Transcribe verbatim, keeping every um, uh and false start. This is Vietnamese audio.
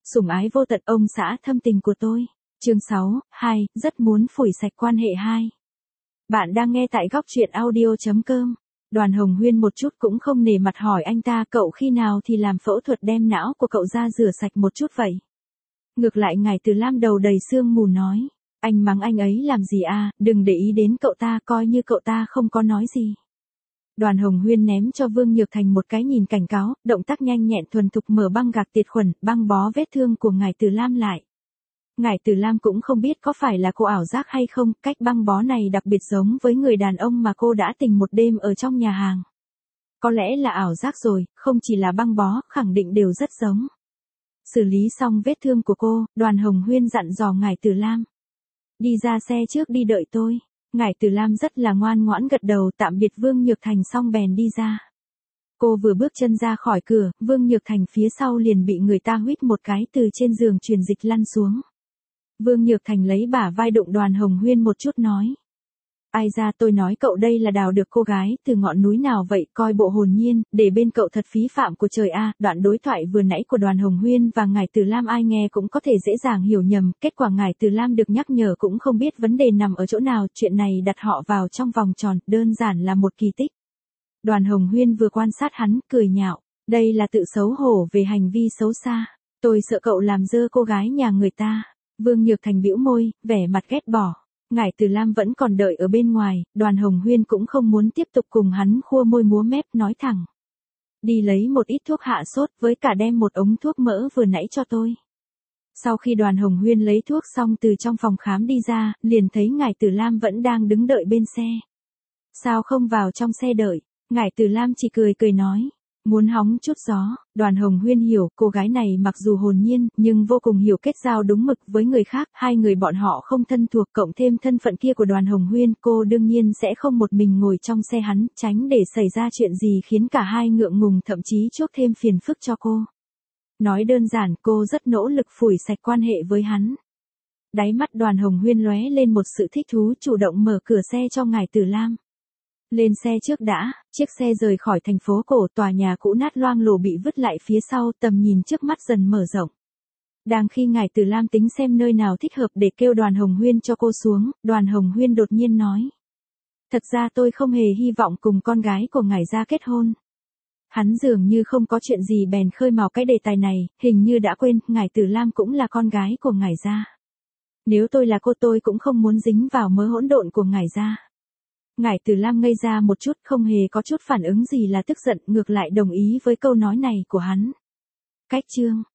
Sủng ái vô tận ông xã thâm tình của tôi. Chương sáu, hai, rất muốn phủi sạch quan hệ hai. Bạn đang nghe tại góc truyện audio chấm com. Đoàn Hồng Huyên một chút cũng không nể mặt hỏi anh ta cậu khi nào thì làm phẫu thuật đem não của cậu ra rửa sạch một chút vậy. Ngược lại ngài Từ Lam đầu đầy sương mù nói. Anh mắng anh ấy làm gì à, đừng để ý đến cậu ta coi như cậu ta không có nói gì. Đoàn Hồng Huyên ném cho Vương Nhược Thành một cái nhìn cảnh cáo, động tác nhanh nhẹn thuần thục mở băng gạc tiệt khuẩn, băng bó vết thương của ngài Từ Lam lại. Ngài Từ Lam cũng không biết có phải là cô ảo giác hay không, cách băng bó này đặc biệt giống với người đàn ông mà cô đã tình một đêm ở trong nhà hàng. Có lẽ là ảo giác rồi, không chỉ là băng bó, khẳng định đều rất giống. Xử lý xong vết thương của cô, Đoàn Hồng Huyên dặn dò ngài Từ Lam. Đi ra xe trước đi đợi tôi. Ngải Từ Lam rất là ngoan ngoãn gật đầu tạm biệt Vương Nhược Thành xong bèn đi ra. Cô vừa bước chân ra khỏi cửa, Vương Nhược Thành phía sau liền bị người ta huýt một cái từ trên giường truyền dịch lăn xuống. Vương Nhược Thành lấy bả vai đụng Đoàn Hồng Huyên một chút nói. Ai ra tôi nói cậu đây là đào được cô gái từ ngọn núi nào vậy, coi bộ hồn nhiên, để bên cậu thật phí phạm của trời a. Đoạn đối thoại vừa nãy của Đoàn Hồng Huyên và ngài Từ Lam ai nghe cũng có thể dễ dàng hiểu nhầm, kết quả ngài Từ Lam được nhắc nhở cũng không biết vấn đề nằm ở chỗ nào, chuyện này đặt họ vào trong vòng tròn, đơn giản là một kỳ tích. Đoàn Hồng Huyên vừa quan sát hắn, cười nhạo, đây là tự xấu hổ về hành vi xấu xa, tôi sợ cậu làm dơ cô gái nhà người ta. Vương Nhược Thành bĩu môi, vẻ mặt ghét bỏ. Ngải Từ Lam vẫn còn đợi ở bên ngoài, Đoàn Hồng Huyên cũng không muốn tiếp tục cùng hắn khua môi múa mép nói thẳng. Đi lấy một ít thuốc hạ sốt với cả đem một ống thuốc mỡ vừa nãy cho tôi. Sau khi Đoàn Hồng Huyên lấy thuốc xong từ trong phòng khám đi ra, liền thấy Ngải Từ Lam vẫn đang đứng đợi bên xe. Sao không vào trong xe đợi? Ngải Từ Lam chỉ cười cười nói. Muốn hóng chút gió. Đoàn Hồng Huyên hiểu, cô gái này mặc dù hồn nhiên, nhưng vô cùng hiểu kết giao đúng mực với người khác, hai người bọn họ không thân thuộc, cộng thêm thân phận kia của Đoàn Hồng Huyên, cô đương nhiên sẽ không một mình ngồi trong xe hắn, tránh để xảy ra chuyện gì khiến cả hai ngượng ngùng, thậm chí chuốc thêm phiền phức cho cô. Nói đơn giản, cô rất nỗ lực phủi sạch quan hệ với hắn. Đáy mắt Đoàn Hồng Huyên lóe lên một sự thích thú, chủ động mở cửa xe cho ngài Từ Lam. Lên xe trước đã, chiếc xe rời khỏi thành phố cổ, tòa nhà cũ nát loang lổ bị vứt lại phía sau, tầm nhìn trước mắt dần mở rộng. Đang khi ngài Từ Lam tính xem nơi nào thích hợp để kêu Đoàn Hồng Huyên cho cô xuống, Đoàn Hồng Huyên đột nhiên nói. Thật ra tôi không hề hy vọng cùng con gái của ngài ra kết hôn. Hắn dường như không có chuyện gì bèn khơi mào cái đề tài này, hình như đã quên, ngài Từ Lam cũng là con gái của ngài gia. Nếu tôi là cô tôi cũng không muốn dính vào mớ hỗn độn của ngài gia. Ngải Từ Lam ngây ra một chút, không hề có chút phản ứng gì là tức giận, ngược lại đồng ý với câu nói này của hắn. Cách chương